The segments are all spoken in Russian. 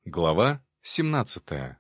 Глава 17.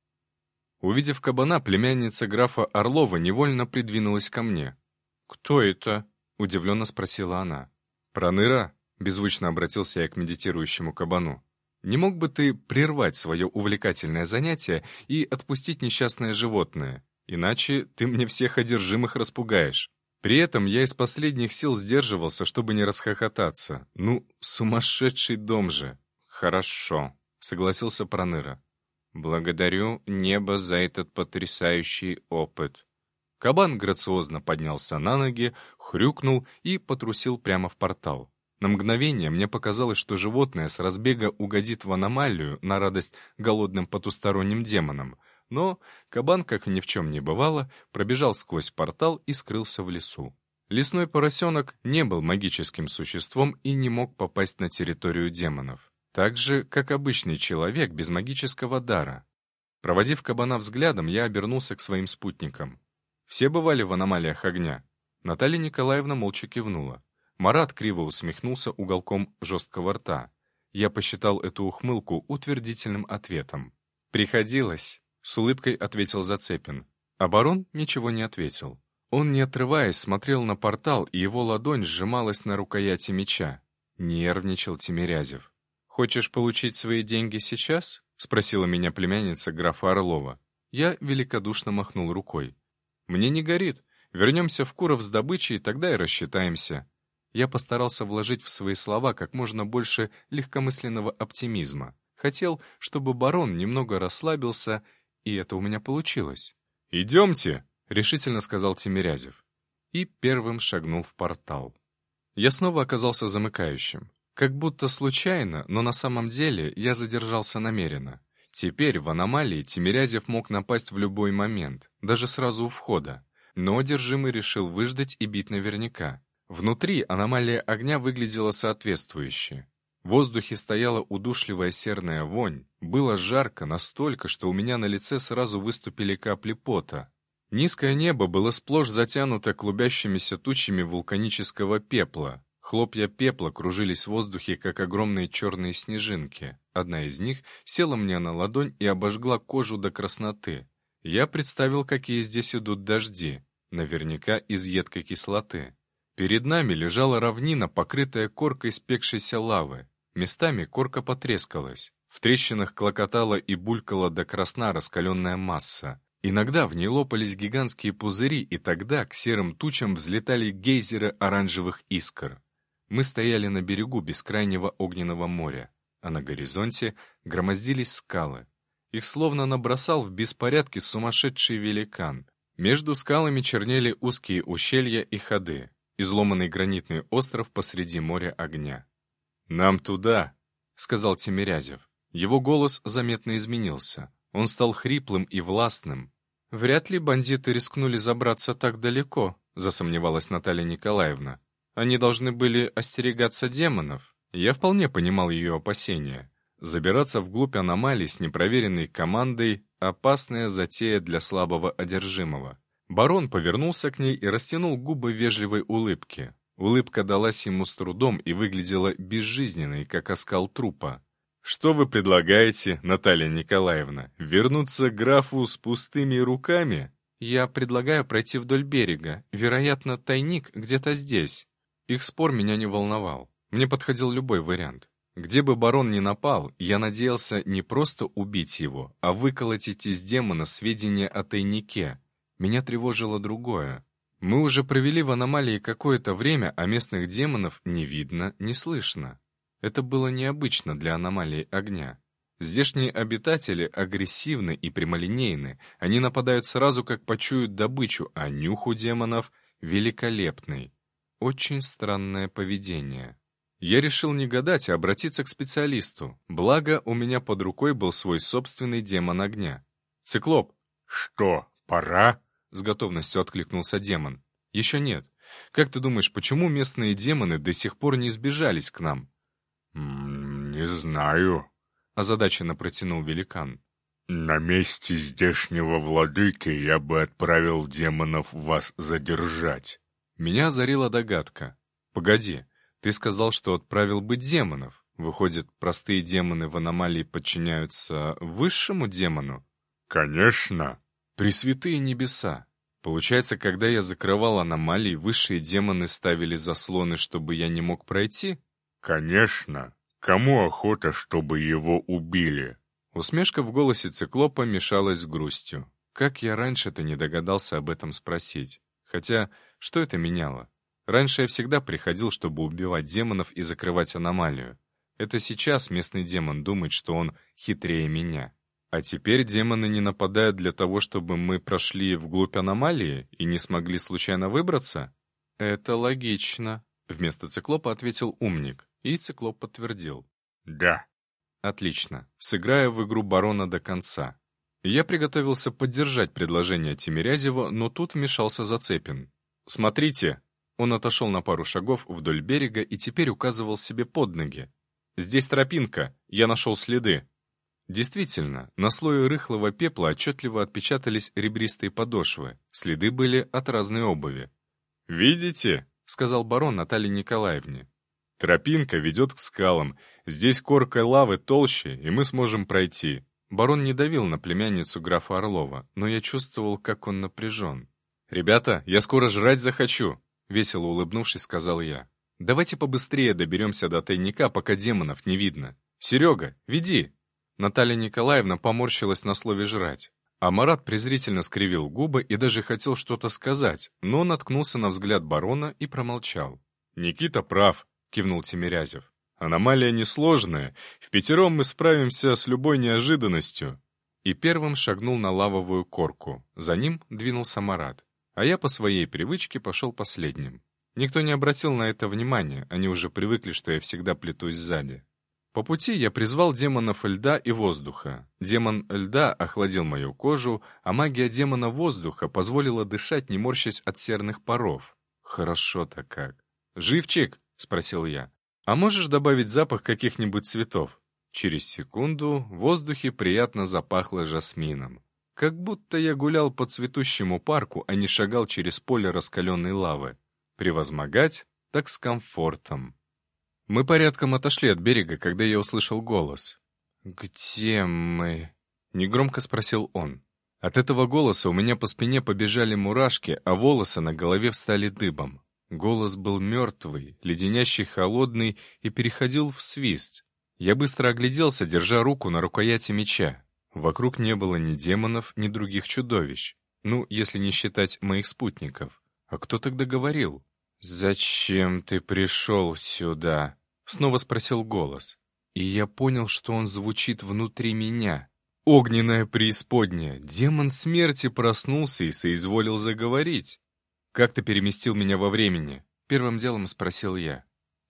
Увидев кабана, племянница графа Орлова невольно придвинулась ко мне. «Кто это?» — удивленно спросила она. «Проныра?» — беззвучно обратился я к медитирующему кабану. «Не мог бы ты прервать свое увлекательное занятие и отпустить несчастное животное? Иначе ты мне всех одержимых распугаешь». При этом я из последних сил сдерживался, чтобы не расхохотаться. Ну, сумасшедший дом же. «Хорошо», — согласился Проныра. «Благодарю небо за этот потрясающий опыт». Кабан грациозно поднялся на ноги, хрюкнул и потрусил прямо в портал. На мгновение мне показалось, что животное с разбега угодит в аномалию на радость голодным потусторонним демонам, но кабан, как ни в чем не бывало, пробежал сквозь портал и скрылся в лесу. Лесной поросенок не был магическим существом и не мог попасть на территорию демонов. Так же, как обычный человек без магического дара. Проводив кабана взглядом, я обернулся к своим спутникам. Все бывали в аномалиях огня. Наталья Николаевна молча кивнула. Марат криво усмехнулся уголком жесткого рта. Я посчитал эту ухмылку утвердительным ответом. «Приходилось», — с улыбкой ответил Зацепин. А барон ничего не ответил. Он, не отрываясь, смотрел на портал, и его ладонь сжималась на рукояти меча. Нервничал Тимирязев. «Хочешь получить свои деньги сейчас?» — спросила меня племянница графа Орлова. Я великодушно махнул рукой. «Мне не горит. Вернемся в Куров с добычей, тогда и рассчитаемся». Я постарался вложить в свои слова как можно больше легкомысленного оптимизма. Хотел, чтобы барон немного расслабился, и это у меня получилось. «Идемте», — решительно сказал Тимирязев. И первым шагнул в портал. Я снова оказался замыкающим. Как будто случайно, но на самом деле я задержался намеренно. Теперь в аномалии Тимирязев мог напасть в любой момент, даже сразу у входа. Но одержимый решил выждать и бить наверняка. Внутри аномалия огня выглядела соответствующе. В воздухе стояла удушливая серная вонь, было жарко настолько, что у меня на лице сразу выступили капли пота. Низкое небо было сплошь затянуто клубящимися тучами вулканического пепла. Хлопья пепла кружились в воздухе, как огромные черные снежинки. Одна из них села мне на ладонь и обожгла кожу до красноты. Я представил, какие здесь идут дожди, наверняка из едкой кислоты. Перед нами лежала равнина, покрытая коркой спекшейся лавы. Местами корка потрескалась. В трещинах клокотала и булькала до красна раскаленная масса. Иногда в ней лопались гигантские пузыри, и тогда к серым тучам взлетали гейзеры оранжевых искр. Мы стояли на берегу бескрайнего огненного моря, а на горизонте громоздились скалы. Их словно набросал в беспорядке сумасшедший великан. Между скалами чернели узкие ущелья и ходы. Изломанный гранитный остров посреди моря огня. «Нам туда», — сказал Тимирязев. Его голос заметно изменился. Он стал хриплым и властным. «Вряд ли бандиты рискнули забраться так далеко», — засомневалась Наталья Николаевна. «Они должны были остерегаться демонов». Я вполне понимал ее опасения. Забираться вглубь аномалий с непроверенной командой — опасная затея для слабого одержимого. Барон повернулся к ней и растянул губы в вежливой улыбке. Улыбка далась ему с трудом и выглядела безжизненной, как оскал трупа. «Что вы предлагаете, Наталья Николаевна? Вернуться к графу с пустыми руками?» «Я предлагаю пройти вдоль берега. Вероятно, тайник где-то здесь». Их спор меня не волновал. Мне подходил любой вариант. Где бы барон ни напал, я надеялся не просто убить его, а выколотить из демона сведения о тайнике. Меня тревожило другое. Мы уже провели в аномалии какое-то время, а местных демонов не видно, не слышно. Это было необычно для аномалии огня. Здешние обитатели агрессивны и прямолинейны. Они нападают сразу, как почуют добычу, а нюх у демонов великолепный. Очень странное поведение. Я решил не гадать, а обратиться к специалисту. Благо, у меня под рукой был свой собственный демон огня. «Циклоп». «Что, пора?» — с готовностью откликнулся демон. «Еще нет. Как ты думаешь, почему местные демоны до сих пор не сбежались к нам?» «Не знаю», — озадаченно протянул великан. «На месте здешнего владыки я бы отправил демонов вас задержать». Меня озарила догадка. «Погоди, ты сказал, что отправил бы демонов. Выходит, простые демоны в аномалии подчиняются высшему демону? Конечно. Пресвятые небеса! Получается, когда я закрывал аномалии, высшие демоны ставили заслоны, чтобы я не мог пройти? Конечно. Кому охота, чтобы его убили? Усмешка в голосе циклопа мешалась с грустью. Как я раньше-то не догадался об этом спросить? Хотя, что это меняло? Раньше я всегда приходил, чтобы убивать демонов и закрывать аномалию. Это сейчас местный демон думает, что он хитрее меня. А теперь демоны не нападают для того, чтобы мы прошли вглубь аномалии и не смогли случайно выбраться? Это логично. Вместо циклопа ответил умник, и циклоп подтвердил. Да. Отлично. Сыграю в игру барона до конца. Я приготовился поддержать предложение Тимирязева, но тут вмешался Зацепин. «Смотрите!» Он отошел на пару шагов вдоль берега и теперь указывал себе под ноги. «Здесь тропинка, я нашел следы». Действительно, на слое рыхлого пепла отчетливо отпечатались ребристые подошвы, следы были от разной обуви. «Видите?» — сказал барон Наталье Николаевне. «Тропинка ведет к скалам, здесь корка лавы толще, и мы сможем пройти». Барон не давил на племянницу графа Орлова, но я чувствовал, как он напряжен. «Ребята, я скоро жрать захочу», — весело улыбнувшись, сказал я. «Давайте побыстрее доберемся до тайника, пока демонов не видно. Серега, веди!» Наталья Николаевна поморщилась на слове «жрать». А Марат презрительно скривил губы и даже хотел что-то сказать, но наткнулся на взгляд барона и промолчал. «Никита прав», — кивнул Тимирязев. «Аномалия несложная, впятером мы справимся с любой неожиданностью». И первым шагнул на лавовую корку, за ним двинулся Марат. А я по своей привычке пошел последним. Никто не обратил на это внимания, они уже привыкли, что я всегда плетусь сзади. По пути я призвал демонов льда и воздуха. Демон льда охладил мою кожу, а магия демона воздуха позволила дышать, не морщась от серных паров. Хорошо-то как. «Живчик?» — спросил я. «А можешь добавить запах каких-нибудь цветов?» Через секунду в воздухе приятно запахло жасмином. Как будто я гулял по цветущему парку, а не шагал через поле раскаленной лавы. Превозмогать, так с комфортом. Мы порядком отошли от берега, когда я услышал голос. «Где мы?» — негромко спросил он. От этого голоса у меня по спине побежали мурашки, а волосы на голове встали дыбом. Голос был мертвый, леденящий холодный и переходил в свист. Я быстро огляделся, держа руку на рукояти меча. Вокруг не было ни демонов, ни других чудовищ. Ну, если не считать моих спутников. А кто тогда говорил? «Зачем ты пришел сюда?» — снова спросил голос. И я понял, что он звучит внутри меня. Огненная преисподняя, демон смерти проснулся и соизволил заговорить. «Как ты переместил меня во времени?» — первым делом спросил я.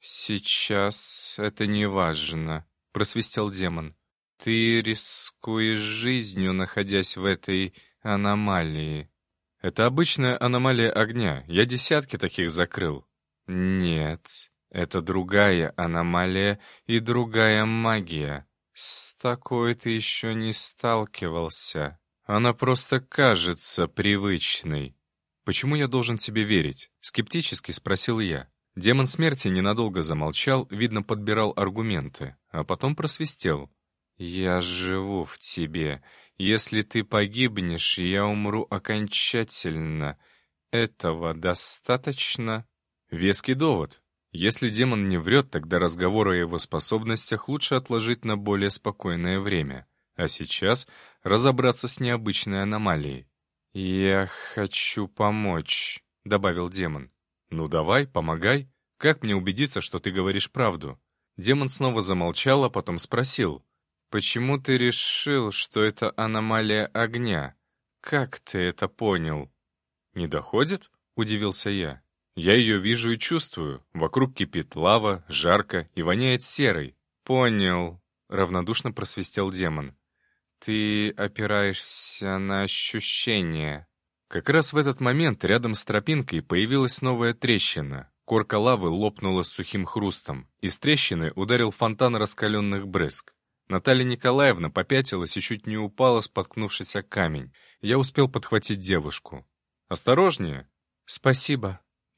«Сейчас это не важно», — просвистел демон. «Ты рискуешь жизнью, находясь в этой аномалии». «Это обычная аномалия огня. Я десятки таких закрыл». «Нет, это другая аномалия и другая магия. С такой ты еще не сталкивался. Она просто кажется привычной». «Почему я должен тебе верить?» — скептически спросил я. Демон смерти ненадолго замолчал, видно, подбирал аргументы, а потом просвистел. «Я живу в тебе. Если ты погибнешь, я умру окончательно. Этого достаточно?» Веский довод. Если демон не врет, тогда разговор о его способностях лучше отложить на более спокойное время. А сейчас разобраться с необычной аномалией. «Я хочу помочь», — добавил демон. «Ну давай, помогай. Как мне убедиться, что ты говоришь правду?» Демон снова замолчал, а потом спросил. «Почему ты решил, что это аномалия огня? Как ты это понял?» «Не доходит?» — удивился я. «Я ее вижу и чувствую. Вокруг кипит лава, жарко и воняет серой». «Понял», — равнодушно просвистел демон. «Ты опираешься на ощущения». Как раз в этот момент рядом с тропинкой появилась новая трещина. Корка лавы лопнула с сухим хрустом. Из трещины ударил фонтан раскаленных брызг. Наталья Николаевна попятилась и чуть не упала, споткнувшись о камень. Я успел подхватить девушку. «Осторожнее!» «Спасибо!»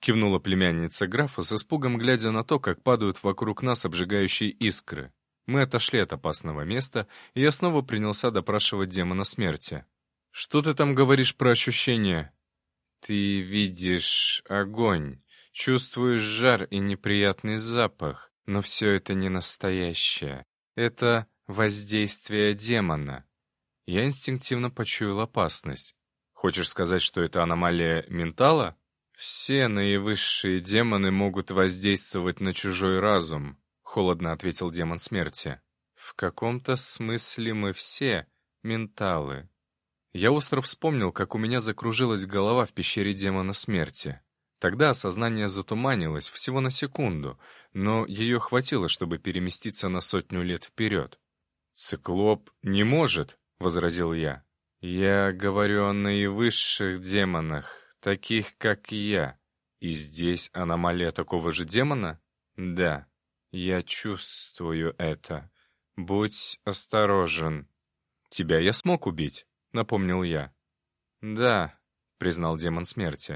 кивнула племянница графа с испугом, глядя на то, как падают вокруг нас обжигающие искры. Мы отошли от опасного места, и я снова принялся допрашивать демона смерти. «Что ты там говоришь про ощущения?» «Ты видишь огонь, чувствуешь жар и неприятный запах, но все это не настоящее. Это воздействие демона». Я инстинктивно почуял опасность. «Хочешь сказать, что это аномалия ментала?» «Все наивысшие демоны могут воздействовать на чужой разум», — холодно ответил демон смерти. «В каком-то смысле мы все менталы». Я остро вспомнил, как у меня закружилась голова в пещере демона смерти. Тогда осознание затуманилось всего на секунду, но ее хватило, чтобы переместиться на 100 лет вперед. «Циклоп не может», — возразил я. «Я говорю о наивысших демонах, таких, как я. И здесь аномалия такого же демона? Да, я чувствую это. Будь осторожен». «Тебя я смог убить», — напомнил я. «Да», — признал демон смерти.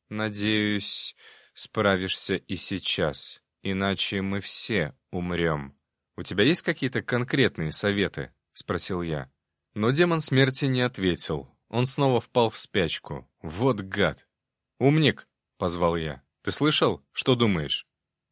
«Надеюсь, справишься и сейчас, иначе мы все умрем». «У тебя есть какие-то конкретные советы?» — спросил я. Но демон смерти не ответил. Он снова впал в спячку. Вот гад! «Умник!» — позвал я. «Ты слышал? Что думаешь?»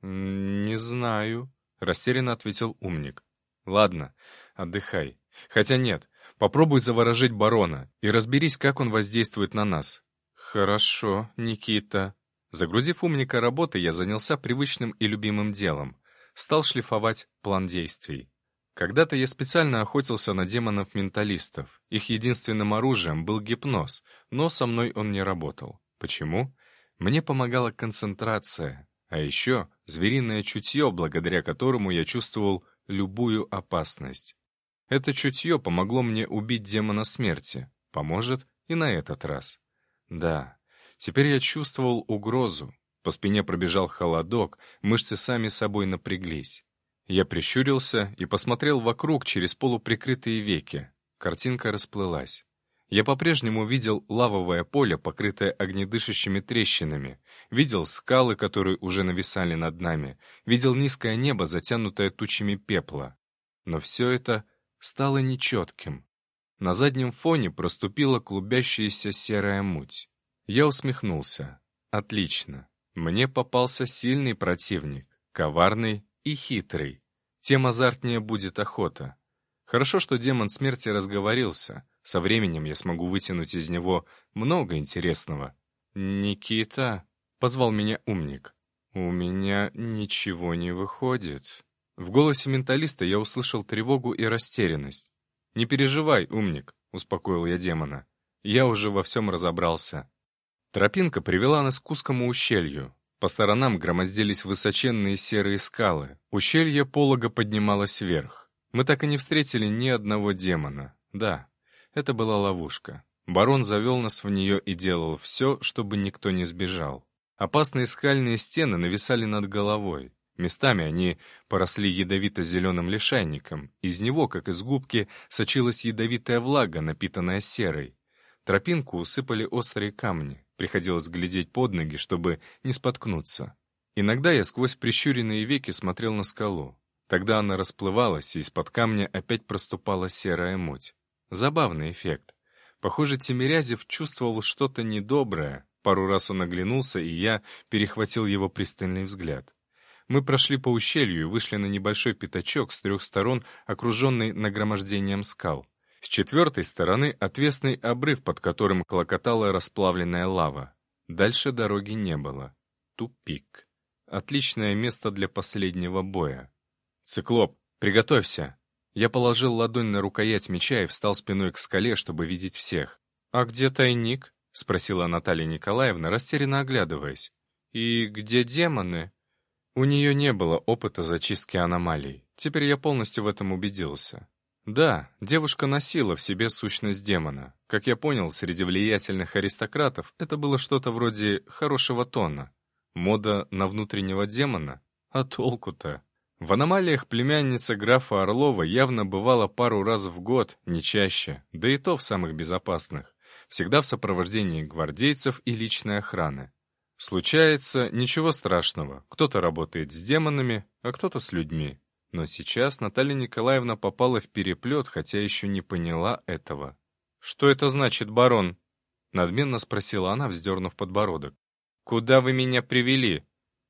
«Не знаю», — растерянно ответил умник. «Ладно, отдыхай. Хотя нет, попробуй заворожить барона и разберись, как он воздействует на нас». «Хорошо, Никита». Загрузив умника работы, я занялся привычным и любимым делом. Стал шлифовать план действий. Когда-то я специально охотился на демонов-менталистов. Их единственным оружием был гипноз, но со мной он не работал. Почему? Мне помогала концентрация, а еще звериное чутье, благодаря которому я чувствовал любую опасность. Это чутье помогло мне убить демона смерти. Поможет и на этот раз. Да, теперь я чувствовал угрозу. По спине пробежал холодок, мышцы сами собой напряглись. Я прищурился и посмотрел вокруг через полуприкрытые веки. Картинка расплылась. Я по-прежнему видел лавовое поле, покрытое огнедышащими трещинами, видел скалы, которые уже нависали над нами, видел низкое небо, затянутое тучами пепла. Но все это стало нечетким. На заднем фоне проступила клубящаяся серая муть. Я усмехнулся. Отлично. Мне попался сильный противник, коварный и хитрый. Тем азартнее будет охота. Хорошо, что демон смерти разговорился. Со временем я смогу вытянуть из него много интересного. «Никита», — позвал меня умник, — «у меня ничего не выходит». В голосе менталиста я услышал тревогу и растерянность. «Не переживай, умник», — успокоил я демона. «Я уже во всем разобрался». Тропинка привела нас к узкому ущелью. По сторонам громоздились высоченные серые скалы. Ущелье полога поднималось вверх. Мы так и не встретили ни одного демона. Да, это была ловушка. Барон завел нас в нее и делал все, чтобы никто не сбежал. Опасные скальные стены нависали над головой. Местами они поросли ядовито-зеленым лишайником. Из него, как из губки, сочилась ядовитая влага, напитанная серой. Тропинку усыпали острые камни. Приходилось глядеть под ноги, чтобы не споткнуться. Иногда я сквозь прищуренные веки смотрел на скалу. Тогда она расплывалась, и из-под камня опять проступала серая муть. Забавный эффект. Похоже, Тимирязев чувствовал что-то недоброе. Пару раз он оглянулся, и я перехватил его пристальный взгляд. Мы прошли по ущелью и вышли на небольшой пятачок с 3 сторон, окруженный нагромождением скал. С 4 стороны отвесный обрыв, под которым клокотала расплавленная лава. Дальше дороги не было. Тупик. Отличное место для последнего боя. «Циклоп, приготовься!» Я положил ладонь на рукоять меча и встал спиной к скале, чтобы видеть всех. «А где тайник?» — спросила Наталья Николаевна, растерянно оглядываясь. «И где демоны?» У нее не было опыта зачистки аномалий. Теперь я полностью в этом убедился. Да, девушка носила в себе сущность демона. Как я понял, среди влиятельных аристократов это было что-то вроде хорошего тона. Мода на внутреннего демона? А толку-то? В аномалиях племянница графа Орлова явно бывала пару раз в год, не чаще, да и то в самых безопасных. Всегда в сопровождении гвардейцев и личной охраны. Случается, ничего страшного. Кто-то работает с демонами, а кто-то с людьми. Но сейчас Наталья Николаевна попала в переплет, хотя еще не поняла этого. «Что это значит, барон?» — надменно спросила она, вздернув подбородок. «Куда вы меня привели?»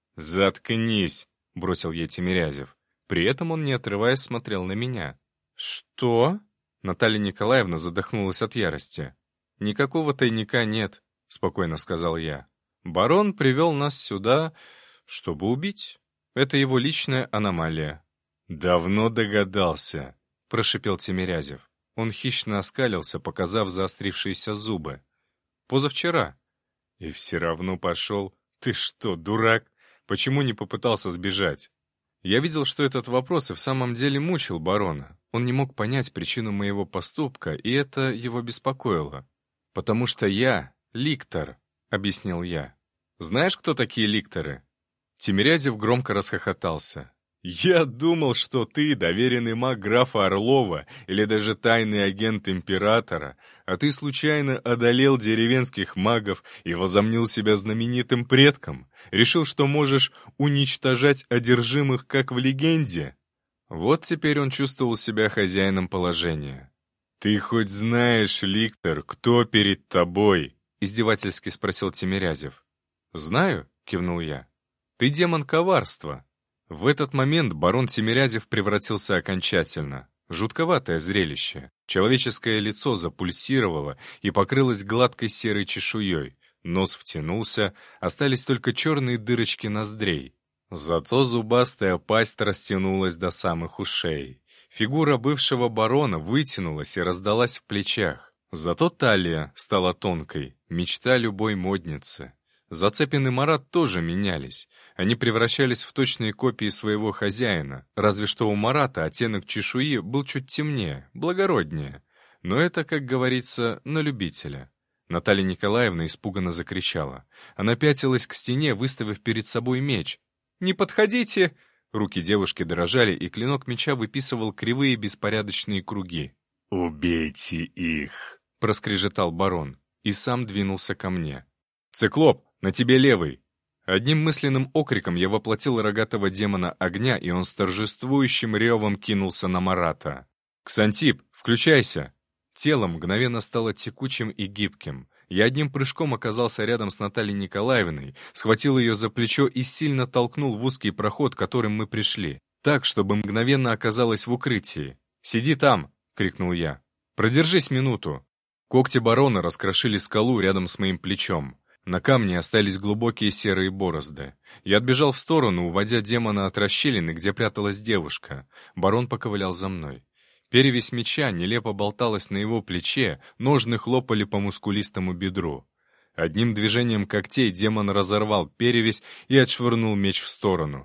«Заткнись!» — бросил ей Тимирязев. При этом он, не отрываясь, смотрел на меня. «Что?» — Наталья Николаевна задохнулась от ярости. «Никакого тайника нет», — спокойно сказал я. «Барон привел нас сюда, чтобы убить. Это его личная аномалия». «Давно догадался», — прошипел Тимирязев. Он хищно оскалился, показав заострившиеся зубы. «Позавчера». «И все равно пошел. Ты что, дурак? Почему не попытался сбежать?» Я видел, что этот вопрос и в самом деле мучил барона. Он не мог понять причину моего поступка, и это его беспокоило. «Потому что я — ликтор», — объяснил я. «Знаешь, кто такие ликторы?» Тимирязев громко расхохотался. «Я думал, что ты доверенный маг графа Орлова или даже тайный агент императора, а ты случайно одолел деревенских магов и возомнил себя знаменитым предком, решил, что можешь уничтожать одержимых, как в легенде». Вот теперь он чувствовал себя хозяином положения. «Ты хоть знаешь, ликтор, кто перед тобой?» — издевательски спросил Тимирязев. «Знаю», — кивнул я. «Ты демон коварства». В этот момент барон Тимирязев превратился окончательно. Жутковатое зрелище. Человеческое лицо запульсировало и покрылось гладкой серой чешуей. Нос втянулся, остались только черные дырочки ноздрей. Зато зубастая пасть растянулась до самых ушей. Фигура бывшего барона вытянулась и раздалась в плечах. Зато талия стала тонкой, мечта любой модницы. Зацепин и Марат тоже менялись. Они превращались в точные копии своего хозяина, разве что у Марата оттенок чешуи был чуть темнее, благороднее. Но это, как говорится, на любителя. Наталья Николаевна испуганно закричала. Она пятилась к стене, выставив перед собой меч. «Не подходите!» Руки девушки дрожали, и клинок меча выписывал кривые беспорядочные круги. «Убейте их!» — проскрежетал барон, и сам двинулся ко мне. «Циклоп, на тебе левый!» Одним мысленным окриком я воплотил рогатого демона огня, и он с торжествующим ревом кинулся на Марата. «Ксантип, включайся!» Тело мгновенно стало текучим и гибким. Я одним прыжком оказался рядом с Натальей Николаевной, схватил ее за плечо и сильно толкнул в узкий проход, которым мы пришли, так, чтобы мгновенно оказалась в укрытии. «Сиди там!» — крикнул я. «Продержись минуту!» Когти барона раскрошили скалу рядом с моим плечом. На камне остались глубокие серые борозды. Я отбежал в сторону, уводя демона от расщелины, где пряталась девушка. Барон поковылял за мной. Перевесь меча нелепо болталась на его плече, ножны хлопали по мускулистому бедру. Одним движением когтей демон разорвал перевесь и отшвырнул меч в сторону.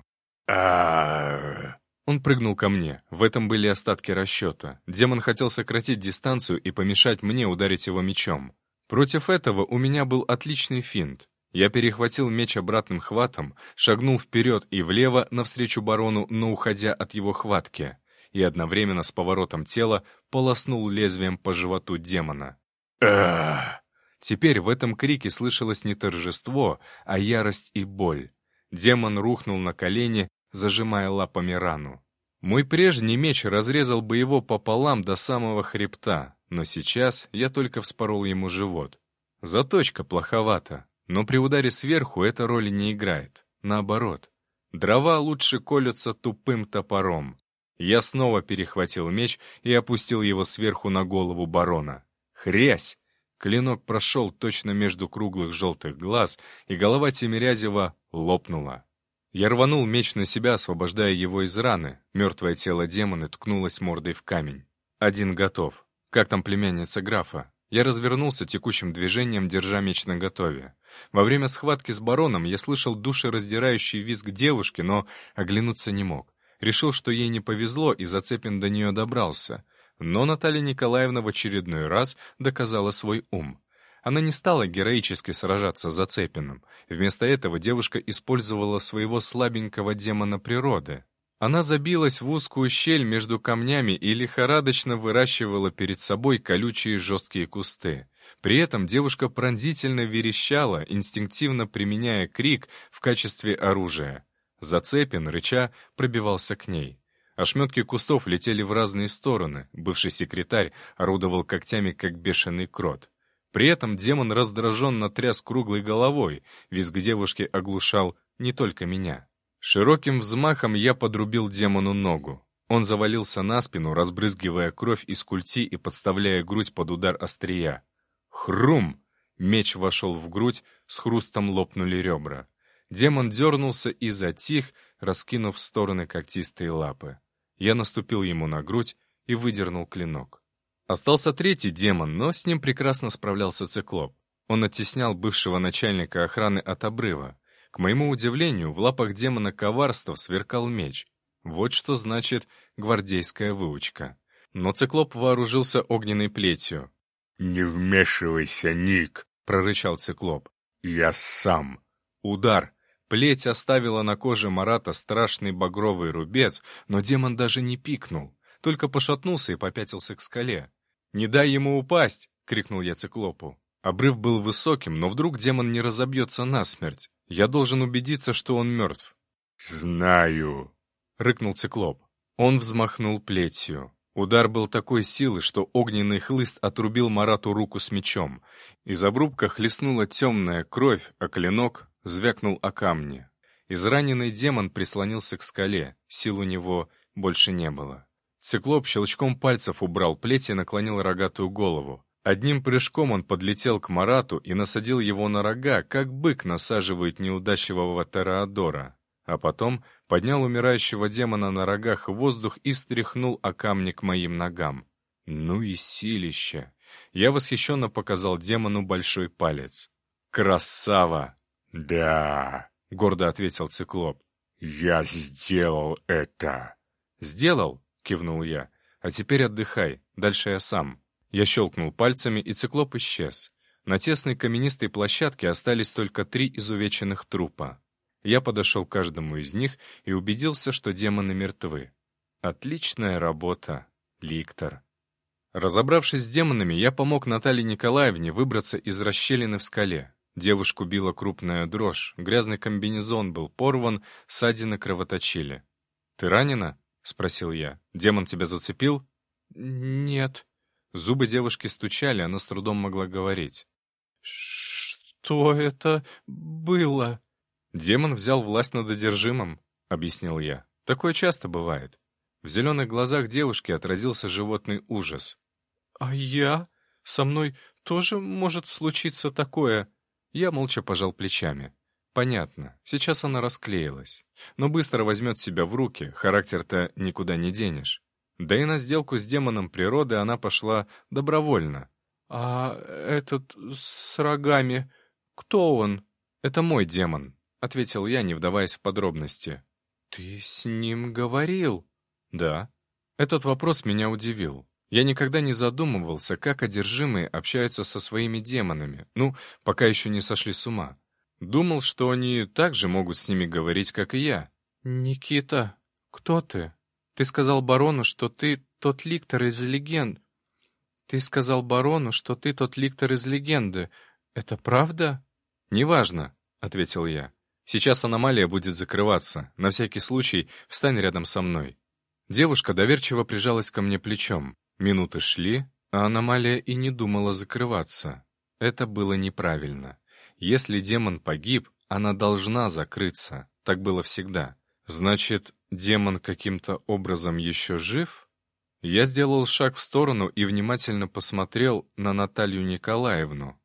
Он прыгнул ко мне. В этом были остатки расчета. Демон хотел сократить дистанцию и помешать мне ударить его мечом. Против этого у меня был отличный финт. Я перехватил меч обратным хватом, шагнул вперед и влево навстречу барону, но уходя от его хватки, и одновременно с поворотом тела полоснул лезвием по животу демона. Теперь в этом крике слышалось не торжество, а ярость и боль. Демон рухнул на колени, зажимая лапами рану. Мой прежний меч разрезал бы его пополам до самого хребта, но сейчас я только вспорол ему живот. Заточка плоховата, но при ударе сверху эта роли не играет. Наоборот, дрова лучше колются тупым топором. Я снова перехватил меч и опустил его сверху на голову барона. Хрясь! Клинок прошел точно между круглых желтых глаз, и голова Тимирязева лопнула. Я рванул меч на себя, освобождая его из раны. Мертвое тело демона ткнулось мордой в камень. Один готов. Как там племянница графа? Я развернулся текучим движением, держа меч наготове. Во время схватки с бароном я слышал душераздирающий визг девушки, но оглянуться не мог. Решил, что ей не повезло, и Зацепин до нее добрался. Но Наталья Николаевна в очередной раз доказала свой ум. Она не стала героически сражаться с Зацепиным. Вместо этого девушка использовала своего слабенького демона природы. Она забилась в узкую щель между камнями и лихорадочно выращивала перед собой колючие жесткие кусты. При этом девушка пронзительно верещала, инстинктивно применяя крик в качестве оружия. Зацепин, рыча, пробивался к ней. Ошметки кустов летели в разные стороны, бывший секретарь орудовал когтями, как бешеный крот. При этом демон раздраженно тряс круглой головой, визг девушки оглушал не только меня. Широким взмахом я подрубил демону ногу. Он завалился на спину, разбрызгивая кровь из культи и подставляя грудь под удар острия. Хрум! Меч вошел в грудь, с хрустом лопнули ребра. Демон дернулся и затих, раскинув в стороны когтистые лапы. Я наступил ему на грудь и выдернул клинок. Остался третий демон, но с ним прекрасно справлялся циклоп. Он оттеснял бывшего начальника охраны от обрыва. К моему удивлению, в лапах демона коварства сверкал меч. Вот что значит гвардейская выучка. Но циклоп вооружился огненной плетью. «Не вмешивайся, Ник!» — прорычал циклоп. «Я сам!» Удар. Плеть оставила на коже Марата страшный багровый рубец, но демон даже не пикнул, только пошатнулся и попятился к скале. «Не дай ему упасть!» — крикнул я циклопу. Обрыв был высоким, но вдруг демон не разобьется насмерть. Я должен убедиться, что он мертв. «Знаю!» — рыкнул циклоп. Он взмахнул плетью. Удар был такой силы, что огненный хлыст отрубил Марату руку с мечом. Из обрубка хлестнула темная кровь, а клинок звякнул о камни. Израненный демон прислонился к скале, сил у него больше не было. Циклоп щелчком пальцев убрал плеть и наклонил рогатую голову. Одним прыжком он подлетел к Марату и насадил его на рога, как бык насаживает неудачливого Тореадора. А потом поднял умирающего демона на рогах в воздух и стряхнул о камни к моим ногам. Ну и силище! Я восхищенно показал демону большой палец. «Красава!» «Да», — гордо ответил циклоп. «Я сделал это». «Сделал?» — кивнул я. «А теперь отдыхай, дальше я сам». Я щелкнул пальцами, и циклоп исчез. На тесной каменистой площадке остались только 3 изувеченных трупа. Я подошел к каждому из них и убедился, что демоны мертвы. Отличная работа, Ликтор. Разобравшись с демонами, я помог Наталье Николаевне выбраться из расщелины в скале. Девушку била крупная дрожь, грязный комбинезон был порван, ссадины кровоточили. «Ты ранена?» — спросил я. «Демон тебя зацепил?» «Нет». Зубы девушки стучали, она с трудом могла говорить. «Что это было?» «Демон взял власть над одержимым», — объяснил я. «Такое часто бывает». В зеленых глазах девушки отразился животный ужас. «А я? Со мной тоже может случиться такое?» Я молча пожал плечами. «Понятно, сейчас она расклеилась. Но быстро возьмет себя в руки, характер-то никуда не денешь». Да и на сделку с демоном природы она пошла добровольно. «А этот с рогами, кто он?» «Это мой демон», — ответил я, не вдаваясь в подробности. «Ты с ним говорил?» «Да». Этот вопрос меня удивил. Я никогда не задумывался, как одержимые общаются со своими демонами, пока еще не сошли с ума. Думал, что они так же могут с ними говорить, как и я. «Никита, кто ты? Ты сказал барону, что ты тот ликтор из легенд. Ты сказал барону, что ты тот ликтор из легенды. Это правда?» «Неважно», — ответил я. «Сейчас аномалия будет закрываться. На всякий случай встань рядом со мной». Девушка доверчиво прижалась ко мне плечом. Минуты шли, а аномалия и не думала закрываться. Это было неправильно. Если демон погиб, она должна закрыться. Так было всегда. Значит, демон каким-то образом еще жив? Я сделал шаг в сторону и внимательно посмотрел на Наталью Николаевну.